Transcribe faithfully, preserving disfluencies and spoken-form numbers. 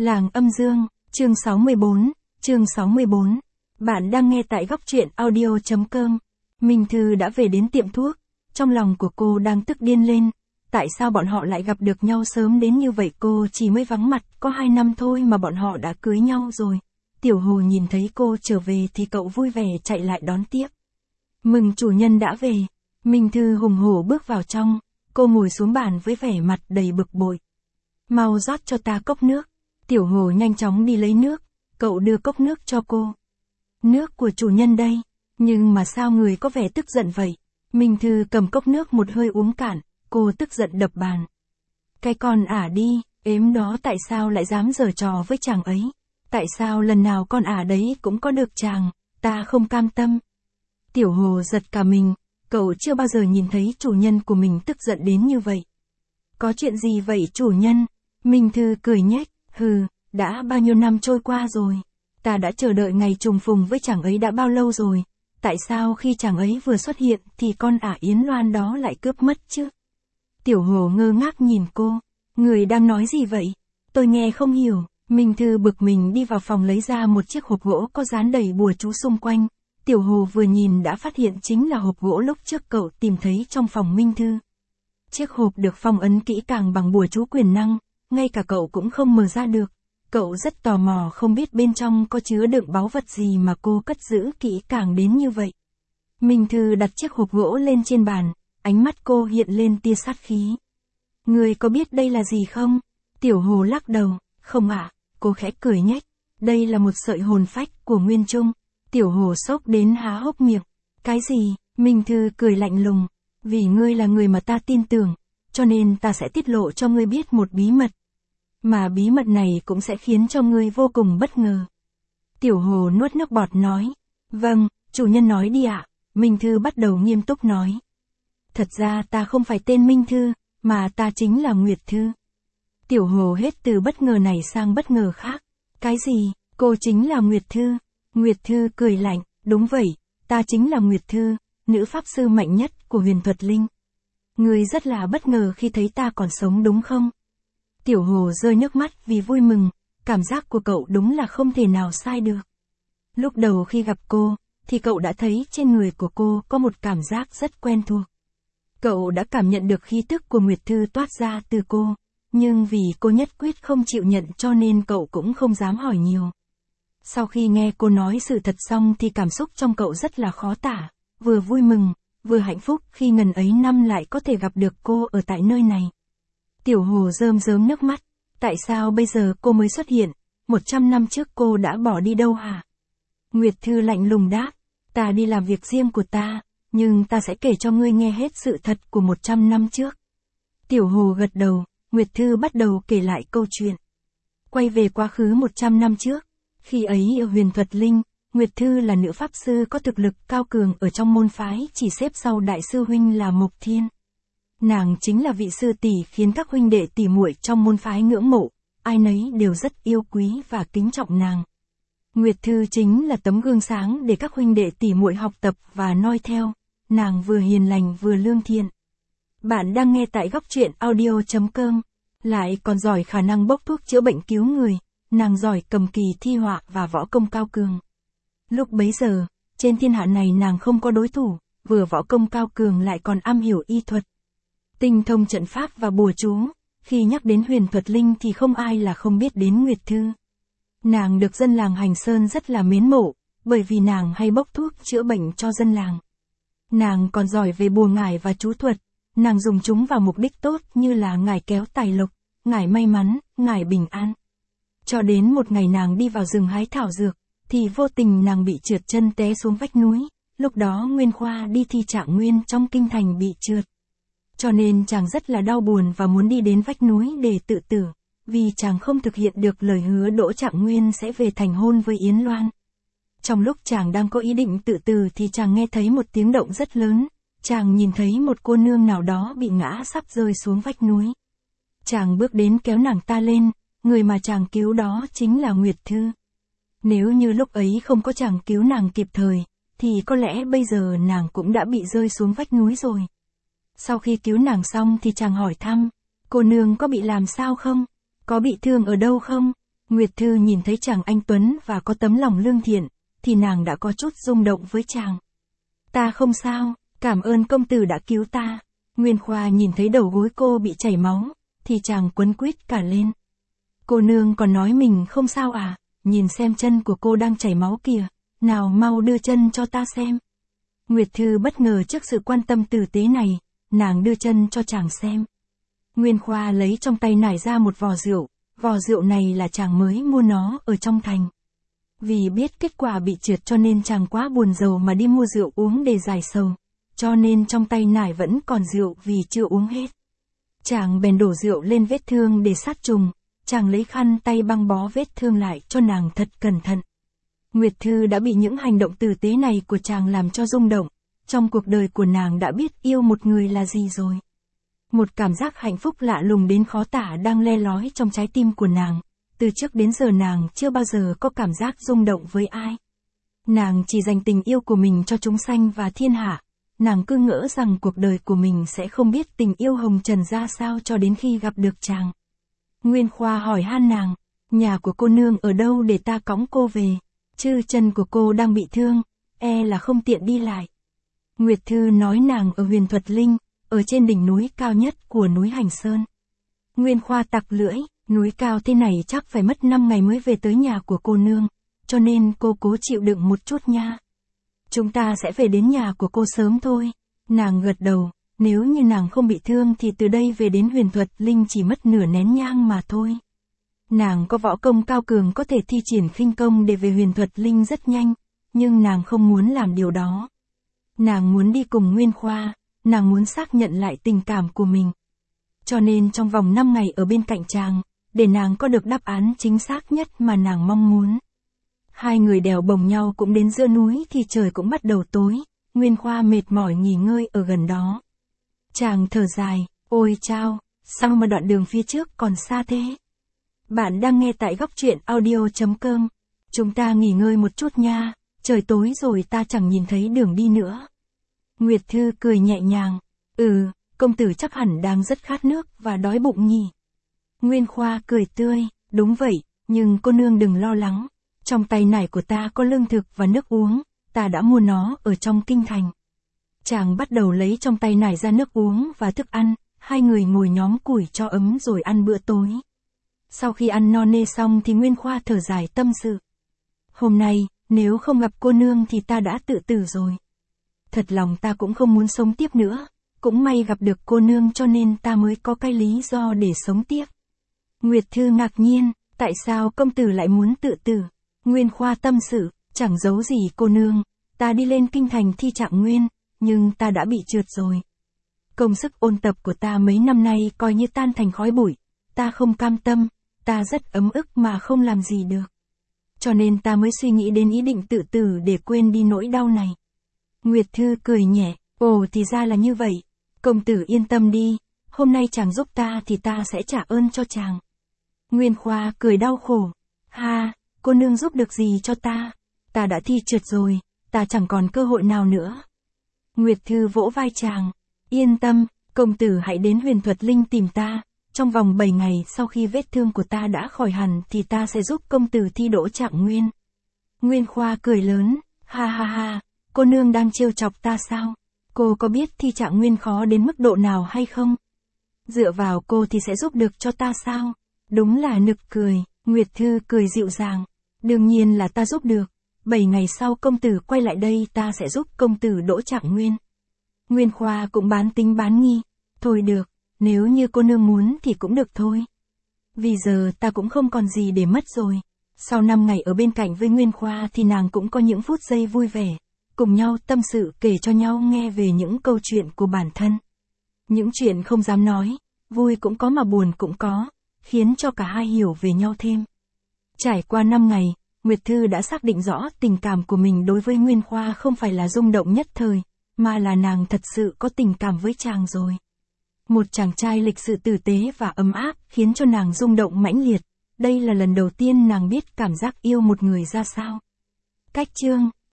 Làng âm dương, chương sáu mươi bốn, chương sáu mươi bốn. Bạn đang nghe tại góc truyện audio chấm com. Minh Thư đã về đến tiệm thuốc, trong lòng của cô đang tức điên lên. Tại sao bọn họ lại gặp được nhau sớm đến như vậy? Cô chỉ mới vắng mặt có hai năm thôi mà bọn họ đã cưới nhau rồi. Tiểu Hồ nhìn thấy cô trở về thì cậu vui vẻ chạy lại đón tiếp. Mừng chủ nhân đã về. Minh Thư hùng hổ bước vào trong, cô ngồi xuống bàn với vẻ mặt đầy bực bội. Mau rót cho ta cốc nước. Tiểu Hồ nhanh chóng đi lấy nước, cậu đưa cốc nước cho cô. Nước của chủ nhân đây, nhưng mà sao người có vẻ tức giận vậy? Minh Thư cầm cốc nước một hơi uống cạn, cô tức giận đập bàn. Cái con ả đi, ếm đó tại sao lại dám giở trò với chàng ấy? Tại sao lần nào con ả đấy cũng có được chàng, ta không cam tâm. Tiểu Hồ giật cả mình, cậu chưa bao giờ nhìn thấy chủ nhân của mình tức giận đến như vậy. Có chuyện gì vậy chủ nhân? Minh Thư cười nhếch, hừ, đã bao nhiêu năm trôi qua rồi. Ta đã chờ đợi ngày trùng phùng với chàng ấy đã bao lâu rồi. Tại sao khi chàng ấy vừa xuất hiện thì con ả Yến Loan đó lại cướp mất chứ? Tiểu Hồ ngơ ngác nhìn cô. Người đang nói gì vậy? Tôi nghe không hiểu. Minh Thư bực mình đi vào phòng lấy ra một chiếc hộp gỗ có dán đầy bùa chú xung quanh. Tiểu Hồ vừa nhìn đã phát hiện chính là hộp gỗ lúc trước cậu tìm thấy trong phòng Minh Thư. Chiếc hộp được phong ấn kỹ càng bằng bùa chú quyền năng, ngay cả cậu cũng không mở ra được. Cậu rất tò mò không biết bên trong có chứa đựng báu vật gì mà cô cất giữ kỹ càng đến như vậy. Minh Thư đặt chiếc hộp gỗ lên trên bàn, ánh mắt cô hiện lên tia sát khí. Người có biết đây là gì không? Tiểu Hồ lắc đầu, không ạ, cô khẽ cười nhếch. Đây là một sợi hồn phách của Nguyên Trung. Tiểu Hồ sốc đến há hốc miệng. Cái gì? Minh Thư cười lạnh lùng. Vì ngươi là người mà ta tin tưởng, cho nên ta sẽ tiết lộ cho ngươi biết một bí mật. Mà bí mật này cũng sẽ khiến cho ngươi vô cùng bất ngờ. Tiểu Hồ nuốt nước bọt nói. Vâng, chủ nhân nói đi ạ. Minh Thư bắt đầu nghiêm túc nói. Thật ra ta không phải tên Minh Thư, mà ta chính là Nguyệt Thư. Tiểu Hồ hết từ bất ngờ này sang bất ngờ khác. Cái gì? Cô chính là Nguyệt Thư? Nguyệt Thư cười lạnh. Đúng vậy, ta chính là Nguyệt Thư, nữ pháp sư mạnh nhất của Huyền Thuật Linh. Ngươi rất là bất ngờ khi thấy ta còn sống đúng không? Tiểu Hồ rơi nước mắt vì vui mừng, cảm giác của cậu đúng là không thể nào sai được. Lúc đầu khi gặp cô, thì cậu đã thấy trên người của cô có một cảm giác rất quen thuộc. Cậu đã cảm nhận được khí tức của Nguyệt Thư toát ra từ cô, nhưng vì cô nhất quyết không chịu nhận cho nên cậu cũng không dám hỏi nhiều. Sau khi nghe cô nói sự thật xong thì cảm xúc trong cậu rất là khó tả, vừa vui mừng, vừa hạnh phúc khi ngần ấy năm lại có thể gặp được cô ở tại nơi này. Tiểu Hồ rơm rớm nước mắt, tại sao bây giờ cô mới xuất hiện, một trăm năm trước cô đã bỏ đi đâu hả? Nguyệt Thư lạnh lùng đáp, ta đi làm việc riêng của ta, nhưng ta sẽ kể cho ngươi nghe hết sự thật của một trăm năm trước. Tiểu Hồ gật đầu, Nguyệt Thư bắt đầu kể lại câu chuyện. Quay về quá khứ một trăm năm trước, khi ấy ở Huyền Thuật Linh, Nguyệt Thư là nữ pháp sư có thực lực cao cường ở trong môn phái chỉ xếp sau đại sư huynh là Mộc Thiên. Nàng chính là vị sư tỷ khiến các huynh đệ tỷ muội trong môn phái ngưỡng mộ, ai nấy đều rất yêu quý và kính trọng nàng. Nguyệt Thư chính là tấm gương sáng để các huynh đệ tỷ muội học tập và noi theo, nàng vừa hiền lành vừa lương thiện. Bạn đang nghe tại góc truyện audio chấm com, lại còn giỏi khả năng bốc thuốc chữa bệnh cứu người, nàng giỏi cầm kỳ thi họa và võ công cao cường. Lúc bấy giờ, trên thiên hạ này nàng không có đối thủ, vừa võ công cao cường lại còn am hiểu y thuật. Tinh thông trận pháp và bùa chú, khi nhắc đến Huyền Thuật Linh thì không ai là không biết đến Nguyệt Thư. Nàng được dân làng Hành Sơn rất là mến mộ, bởi vì nàng hay bốc thuốc chữa bệnh cho dân làng. Nàng còn giỏi về bùa ngải và chú thuật, nàng dùng chúng vào mục đích tốt như là ngải kéo tài lộc, ngải may mắn, ngải bình an. Cho đến một ngày nàng đi vào rừng hái thảo dược, thì vô tình nàng bị trượt chân té xuống vách núi, lúc đó Nguyên Khoa đi thi trạng nguyên trong kinh thành bị trượt. Cho nên chàng rất là đau buồn và muốn đi đến vách núi để tự tử, vì chàng không thực hiện được lời hứa Đỗ Trạng Nguyên sẽ về thành hôn với Yến Loan. Trong lúc chàng đang có ý định tự tử thì chàng nghe thấy một tiếng động rất lớn, chàng nhìn thấy một cô nương nào đó bị ngã sắp rơi xuống vách núi. Chàng bước đến kéo nàng ta lên, người mà chàng cứu đó chính là Nguyệt Thư. Nếu như lúc ấy không có chàng cứu nàng kịp thời, thì có lẽ bây giờ nàng cũng đã bị rơi xuống vách núi rồi. Sau khi cứu nàng xong thì chàng hỏi thăm, cô nương có bị làm sao không? Có bị thương ở đâu không? Nguyệt Thư nhìn thấy chàng anh tuấn và có tấm lòng lương thiện, thì nàng đã có chút rung động với chàng. Ta không sao, cảm ơn công tử đã cứu ta. Nguyên Khoa nhìn thấy đầu gối cô bị chảy máu, thì chàng quấn quýt cả lên. Cô nương còn nói mình không sao à, nhìn xem chân của cô đang chảy máu kìa, nào mau đưa chân cho ta xem. Nguyệt Thư bất ngờ trước sự quan tâm tử tế này, nàng đưa chân cho chàng xem. Nguyên Khoa lấy trong tay nải ra một vò rượu, vò rượu này là chàng mới mua nó ở trong thành. Vì biết kết quả bị trượt cho nên chàng quá buồn rầu mà đi mua rượu uống để giải sầu, cho nên trong tay nải vẫn còn rượu vì chưa uống hết. Chàng bèn đổ rượu lên vết thương để sát trùng, chàng lấy khăn tay băng bó vết thương lại cho nàng thật cẩn thận. Nguyệt Thư đã bị những hành động tử tế này của chàng làm cho rung động, trong cuộc đời của nàng đã biết yêu một người là gì rồi. Một cảm giác hạnh phúc lạ lùng đến khó tả đang le lói trong trái tim của nàng, từ trước đến giờ nàng chưa bao giờ có cảm giác rung động với ai. Nàng chỉ dành tình yêu của mình cho chúng sanh và thiên hạ, nàng cứ ngỡ rằng cuộc đời của mình sẽ không biết tình yêu hồng trần ra sao cho đến khi gặp được chàng. Nguyên Khoa hỏi han nàng, nhà của cô nương ở đâu để ta cõng cô về, chứ chân của cô đang bị thương, e là không tiện đi lại. Nguyệt Thư nói nàng ở Huyền Thuật Linh, ở trên đỉnh núi cao nhất của núi Hành Sơn. Nguyên Khoa tặc lưỡi, núi cao thế này chắc phải mất năm ngày mới về tới nhà của cô nương, cho nên cô cố chịu đựng một chút nha. Chúng ta sẽ về đến nhà của cô sớm thôi. Nàng gật đầu, nếu như nàng không bị thương thì từ đây về đến Huyền Thuật Linh chỉ mất nửa nén nhang mà thôi. Nàng có võ công cao cường có thể thi triển khinh công để về Huyền Thuật Linh rất nhanh, nhưng nàng không muốn làm điều đó. Nàng muốn đi cùng Nguyên Khoa, nàng muốn xác nhận lại tình cảm của mình. Cho nên trong vòng năm ngày ở bên cạnh chàng, để nàng có được đáp án chính xác nhất mà nàng mong muốn. Hai người đèo bồng nhau cũng đến giữa núi thì trời cũng bắt đầu tối, Nguyên Khoa mệt mỏi nghỉ ngơi ở gần đó. Chàng thở dài, ôi chao, sao mà đoạn đường phía trước còn xa thế? Bạn đang nghe tại góc truyện audio chấm com. Chúng ta nghỉ ngơi một chút nha, trời tối rồi ta chẳng nhìn thấy đường đi nữa. Nguyệt Thư cười nhẹ nhàng, ừ, công tử chắc hẳn đang rất khát nước và đói bụng nhỉ. Nguyên Khoa cười tươi, đúng vậy, nhưng cô nương đừng lo lắng, trong tay nải của ta có lương thực và nước uống, ta đã mua nó ở trong kinh thành. Chàng bắt đầu lấy trong tay nải ra nước uống và thức ăn, hai người ngồi nhóm củi cho ấm rồi ăn bữa tối. Sau khi ăn no nê xong thì Nguyên Khoa thở dài tâm sự. Hôm nay, nếu không gặp cô nương thì ta đã tự tử rồi. Thật lòng ta cũng không muốn sống tiếp nữa, cũng may gặp được cô nương cho nên ta mới có cái lý do để sống tiếp. Nguyệt Thư ngạc nhiên, tại sao công tử lại muốn tự tử? Nguyên Khoa tâm sự, chẳng giấu gì cô nương, ta đi lên kinh thành thi trạng nguyên, nhưng ta đã bị trượt rồi. Công sức ôn tập của ta mấy năm nay coi như tan thành khói bụi, ta không cam tâm, ta rất ấm ức mà không làm gì được. Cho nên ta mới suy nghĩ đến ý định tự tử để quên đi nỗi đau này. Nguyệt Thư cười nhẹ, ồ thì ra là như vậy, công tử yên tâm đi, hôm nay chàng giúp ta thì ta sẽ trả ơn cho chàng. Nguyên Khoa cười đau khổ, ha, cô nương giúp được gì cho ta, ta đã thi trượt rồi, ta chẳng còn cơ hội nào nữa. Nguyệt Thư vỗ vai chàng, yên tâm, công tử hãy đến Huyền Thuật Linh tìm ta, trong vòng bảy ngày sau khi vết thương của ta đã khỏi hẳn thì ta sẽ giúp công tử thi đỗ trạng nguyên. Nguyên Khoa cười lớn, ha ha ha, cô nương đang trêu chọc ta sao? Cô có biết thi trạng nguyên khó đến mức độ nào hay không? Dựa vào cô thì sẽ giúp được cho ta sao? Đúng là nực cười, Nguyệt Thư cười dịu dàng, đương nhiên là ta giúp được, bảy ngày sau công tử quay lại đây ta sẽ giúp công tử đỗ trạng nguyên. Nguyên Khoa cũng bán tính bán nghi, thôi được, nếu như cô nương muốn thì cũng được thôi. Vì giờ ta cũng không còn gì để mất rồi. Sau năm ngày ở bên cạnh với Nguyên Khoa thì nàng cũng có những phút giây vui vẻ, cùng nhau tâm sự kể cho nhau nghe về những câu chuyện của bản thân. Những chuyện không dám nói, vui cũng có mà buồn cũng có, khiến cho cả hai hiểu về nhau thêm. Trải qua năm ngày, Nguyệt Thư đã xác định rõ tình cảm của mình đối với Nguyên Khoa không phải là rung động nhất thời, mà là nàng thật sự có tình cảm với chàng rồi. Một chàng trai lịch sự tử tế và ấm áp khiến cho nàng rung động mãnh liệt, đây là lần đầu tiên nàng biết cảm giác yêu một người ra sao. Cách chương